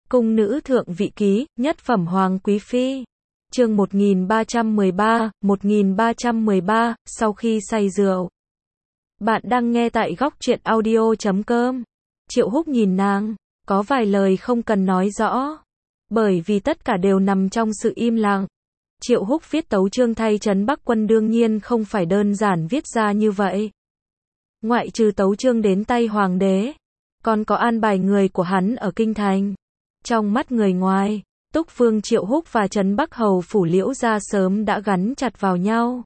Cung nữ thượng vị ký, nhất phẩm hoàng quý phi. Chương 1313, sau khi say rượu. Bạn đang nghe tại góc truyện audio.com. Triệu Húc nhìn nàng, có vài lời không cần nói rõ, bởi vì tất cả đều nằm trong sự im lặng. Triệu Húc viết tấu chương thay Trấn Bắc Quân đương nhiên không phải đơn giản viết ra như vậy. Ngoại trừ tấu chương đến tay hoàng đế, còn có an bài người của hắn ở kinh thành. Trong mắt người ngoài, Túc Vương Triệu Húc và Trấn Bắc Hầu phủ Liễu gia sớm đã gắn chặt vào nhau.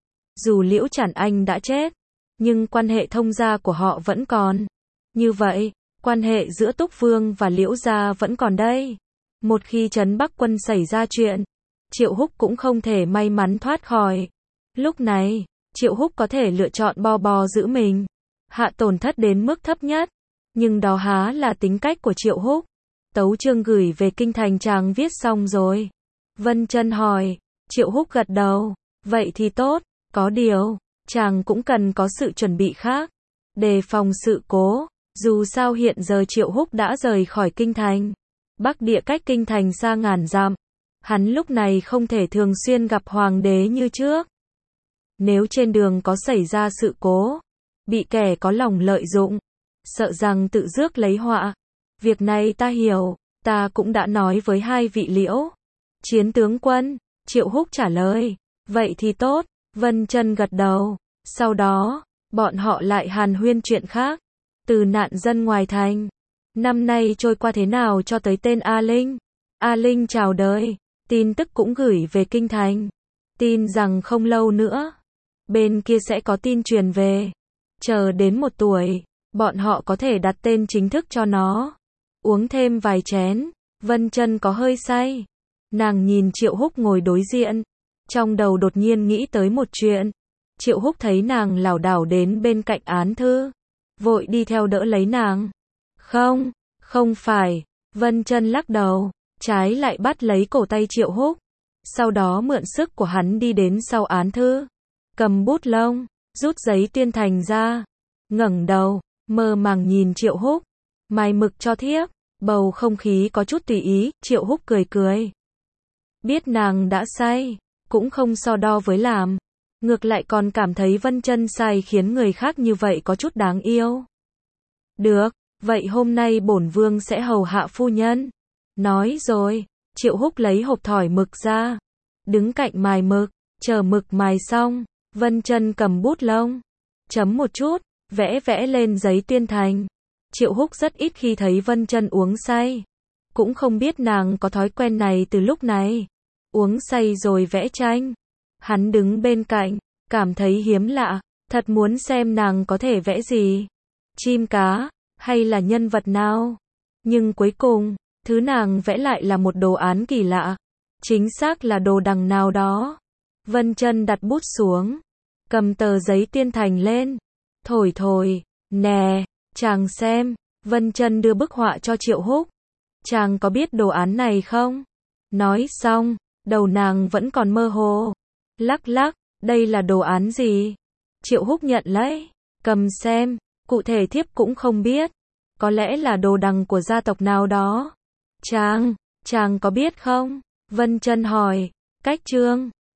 Dù Liễu Chản Anh đã chết, nhưng quan hệ thông gia của họ vẫn còn. Như vậy, quan hệ giữa Túc Vương và Liễu gia vẫn còn đây. Một khi Trấn Bắc Quân xảy ra chuyện, Triệu Húc cũng không thể may mắn thoát khỏi. Lúc này, Triệu Húc có thể lựa chọn bo giữ mình, hạ tổn thất đến mức thấp nhất. Nhưng đó há là tính cách của Triệu Húc. Tấu chương gửi về kinh thành chàng viết xong rồi. Vân Chân hỏi. Triệu Húc gật đầu. Vậy thì tốt, có điều, chàng cũng cần có sự chuẩn bị khác, đề phòng sự cố. Dù sao hiện giờ Triệu Húc đã rời khỏi kinh thành. Bắc địa cách kinh thành xa ngàn dặm. Hắn lúc này không thể thường xuyên gặp hoàng đế như trước. Nếu trên đường có xảy ra sự cố, bị kẻ có lòng lợi dụng, sợ rằng tự rước lấy họa. Việc này ta hiểu, ta cũng đã nói với hai vị Liễu chiến tướng quân. Triệu Húc trả lời. Vậy thì tốt. Vân Chân gật đầu. Sau đó, bọn họ lại hàn huyên chuyện khác. Từ nạn dân ngoài thành, năm nay trôi qua thế nào cho tới tên A Linh. A Linh chào đời. Tin tức cũng gửi về kinh thành. Tin rằng không lâu nữa, bên kia sẽ có tin truyền về. Chờ đến 1 tuổi, bọn họ có thể đặt tên chính thức cho nó. Uống thêm vài chén, Vân Chân có hơi say. Nàng nhìn Triệu Húc ngồi đối diện, trong đầu đột nhiên nghĩ tới một chuyện. Triệu Húc thấy nàng lảo đảo đến bên cạnh án thư, vội đi theo đỡ lấy nàng. Không, không phải. Vân Chân lắc đầu, trái lại bắt lấy cổ tay Triệu Húc. Sau đó mượn sức của hắn đi đến sau án thư, cầm bút lông, rút giấy tuyên thành ra, ngẩng đầu, mơ màng nhìn Triệu Húc. Mài mực cho thiếp. Bầu không khí có chút tùy ý. Triệu Húc cười cười. Biết nàng đã say, cũng không so đo với làm. Ngược lại còn cảm thấy Vân Chân say khiến người khác như vậy có chút đáng yêu. Được, vậy hôm nay bổn vương sẽ hầu hạ phu nhân. Nói rồi, Triệu Húc lấy hộp thỏi mực ra, đứng cạnh mài mực, chờ mực mài xong, Vân Chân cầm bút lông, chấm một chút, vẽ lên giấy tuyên thành. Triệu Húc rất ít khi thấy Vân Chân uống say, cũng không biết nàng có thói quen này từ lúc này. Uống say rồi vẽ tranh. Hắn đứng bên cạnh, cảm thấy hiếm lạ, thật muốn xem nàng có thể vẽ gì. Chim cá, hay là nhân vật nào. Nhưng cuối cùng, thứ nàng vẽ lại là một đồ án kỳ lạ. Chính xác là đồ đằng nào đó. Vân Chân đặt bút xuống, cầm tờ giấy tuyên thành lên. Thổi, nè, chàng xem. Vân Chân đưa bức họa cho Triệu Húc. Chàng có biết đồ án này không? Nói xong, đầu nàng vẫn còn mơ hồ. Lắc, đây là đồ án gì? Triệu Húc nhận lấy, cầm xem, cụ thể thiếp cũng không biết. Có lẽ là đồ đằng của gia tộc nào đó. Chàng có biết không? Vân Chân hỏi. Cách chương